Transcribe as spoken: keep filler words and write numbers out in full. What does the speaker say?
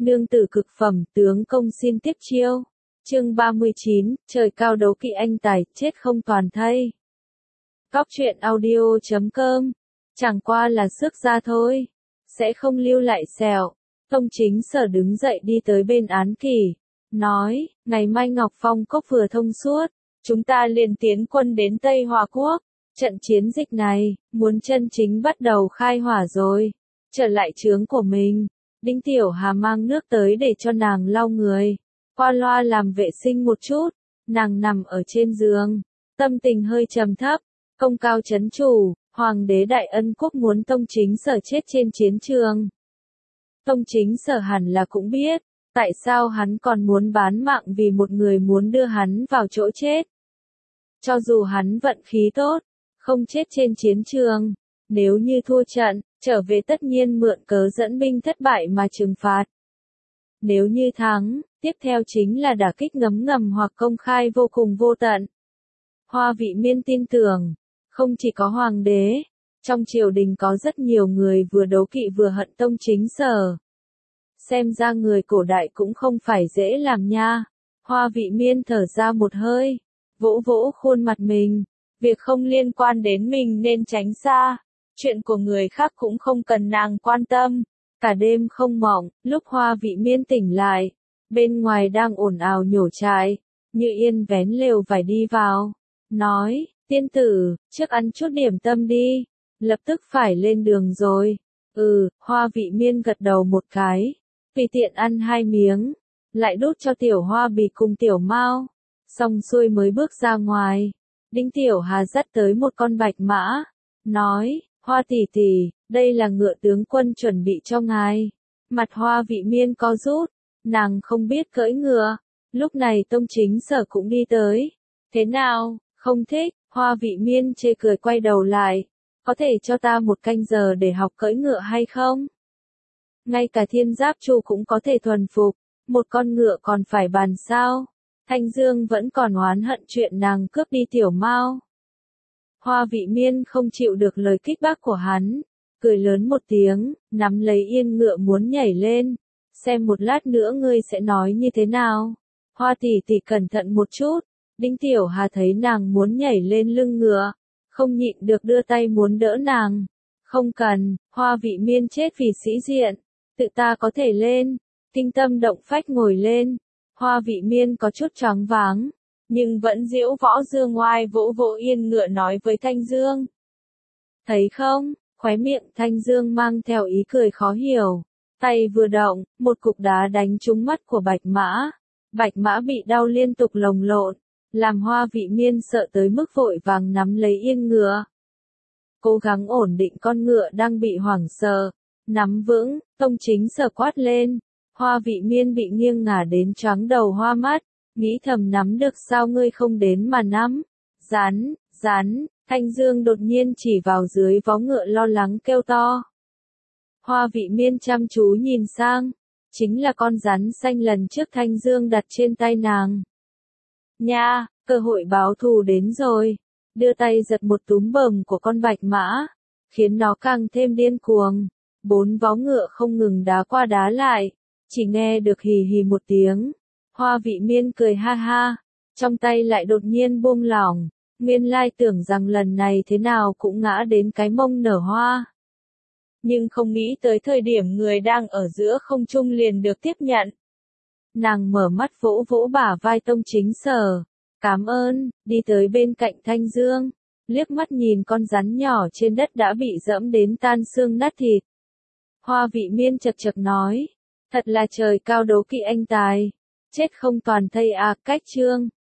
Nương tử cực phẩm, tướng công xin tiếp chiêu. Chương ba mươi chín, trời cao đấu kỵ anh tài, chết không toàn thây. Cóc truyện audio chấm com. Chẳng qua là sức ra thôi, sẽ không lưu lại sẹo. Tông Chính Sở đứng dậy đi tới bên Án Kỳ, nói, ngày mai Ngọc Phong cốc vừa thông suốt, chúng ta liền tiến quân đến Tây Hòa Quốc. Trận chiến dịch này, muốn chân chính bắt đầu khai hỏa rồi. Trở lại trướng của mình, Đinh Tiểu Hà mang nước tới để cho nàng lau người. Qua loa làm vệ sinh một chút, nàng nằm ở trên giường, tâm tình hơi trầm thấp, công cao chấn chủ, Hoàng đế Đại Ân Quốc muốn Tông Chính Sở chết trên chiến trường. Tông Chính Sở hẳn là cũng biết, tại sao hắn còn muốn bán mạng vì một người muốn đưa hắn vào chỗ chết. Cho dù hắn vận khí tốt, không chết trên chiến trường, nếu như thua trận, trở về tất nhiên mượn cớ dẫn binh thất bại mà trừng phạt. Nếu như thắng, tiếp theo chính là đả kích ngấm ngầm hoặc công khai vô cùng vô tận. Hoa Vị Miên tin tưởng, không chỉ có hoàng đế, trong triều đình có rất nhiều người vừa đấu kỵ vừa hận Tông Chính Sở. Xem ra người cổ đại cũng không phải dễ làm nha. Hoa Vị Miên thở ra một hơi, vỗ vỗ khuôn mặt mình, việc không liên quan đến mình nên tránh xa, chuyện của người khác cũng không cần nàng quan tâm. Cả đêm không mộng, lúc Hoa Vị Miên tỉnh lại, bên ngoài đang ồn ào nhổ trại, Như Yên vén lều vải đi vào, nói, tiên tử, trước ăn chút điểm tâm đi, lập tức phải lên đường rồi. Ừ, Hoa Vị Miên gật đầu một cái, tùy tiện ăn hai miếng, lại đút cho Tiểu Hoa Bì cùng Tiểu Mao, xong xuôi mới bước ra ngoài. Đinh Tiểu Hà dắt tới một con bạch mã, nói, Hoa tỷ tỷ, đây là ngựa tướng quân chuẩn bị cho ngài. Mặt Hoa Vị Miên co rút, nàng không biết cưỡi ngựa. Lúc này Tông Chính Sở cũng đi tới. Thế nào, không thích? Hoa Vị Miên chê cười quay đầu lại. Có thể cho ta một canh giờ để học cưỡi ngựa hay không? Ngay cả Thiên Giáp Chu cũng có thể thuần phục, một con ngựa còn phải bàn sao? Thanh Dương vẫn còn oán hận chuyện nàng cướp đi Tiểu Mao. Hoa Vị Miên không chịu được lời kích bác của hắn, cười lớn một tiếng, nắm lấy yên ngựa muốn nhảy lên, xem một lát nữa ngươi sẽ nói như thế nào. Hoa tỷ tỷ cẩn thận một chút. Đinh Tiểu Hà thấy nàng muốn nhảy lên lưng ngựa, không nhịn được đưa tay muốn đỡ nàng. Không cần, Hoa Vị Miên chết vì sĩ diện, tự ta có thể lên. Kinh tâm động phách ngồi lên, Hoa Vị Miên có chút choáng váng, nhưng vẫn diễu võ dương ngoai vỗ vỗ yên ngựa nói với Thanh Dương. Thấy không, khóe miệng Thanh Dương mang theo ý cười khó hiểu, tay vừa động, một cục đá đánh trúng mắt của bạch mã. Bạch mã bị đau liên tục lồng lộn, làm Hoa Vị Miên sợ tới mức vội vàng nắm lấy yên ngựa. Cố gắng ổn định con ngựa đang bị hoảng sợ, nắm vững, Tông Chính Sở quát lên. Hoa Vị Miên bị nghiêng ngả đến choáng đầu hoa mắt, nghĩ thầm nắm được sao ngươi không đến mà nắm. Rắn, rắn, Thanh Dương đột nhiên chỉ vào dưới vó ngựa lo lắng kêu to. Hoa Vị Miên chăm chú nhìn sang, chính là con rắn xanh lần trước Thanh Dương đặt trên tay nàng. Nha, cơ hội báo thù đến rồi, đưa tay giật một túm bờm của con bạch mã, khiến nó càng thêm điên cuồng. Bốn vó ngựa không ngừng đá qua đá lại, chỉ nghe được hì hì một tiếng. Hoa Vị Miên cười ha ha, trong tay lại đột nhiên buông lỏng, nguyên lai tưởng rằng lần này thế nào cũng ngã đến cái mông nở hoa. Nhưng không nghĩ tới thời điểm người đang ở giữa không trung liền được tiếp nhận. Nàng mở mắt vỗ vỗ bả vai Tông Chính Sở, cảm ơn, đi tới bên cạnh Thanh Dương, liếc mắt nhìn con rắn nhỏ trên đất đã bị dẫm đến tan xương nát thịt. Hoa Vị Miên chật chật nói, thật là trời cao đấu kỵ anh tài, chết không toàn thây à. Cách chương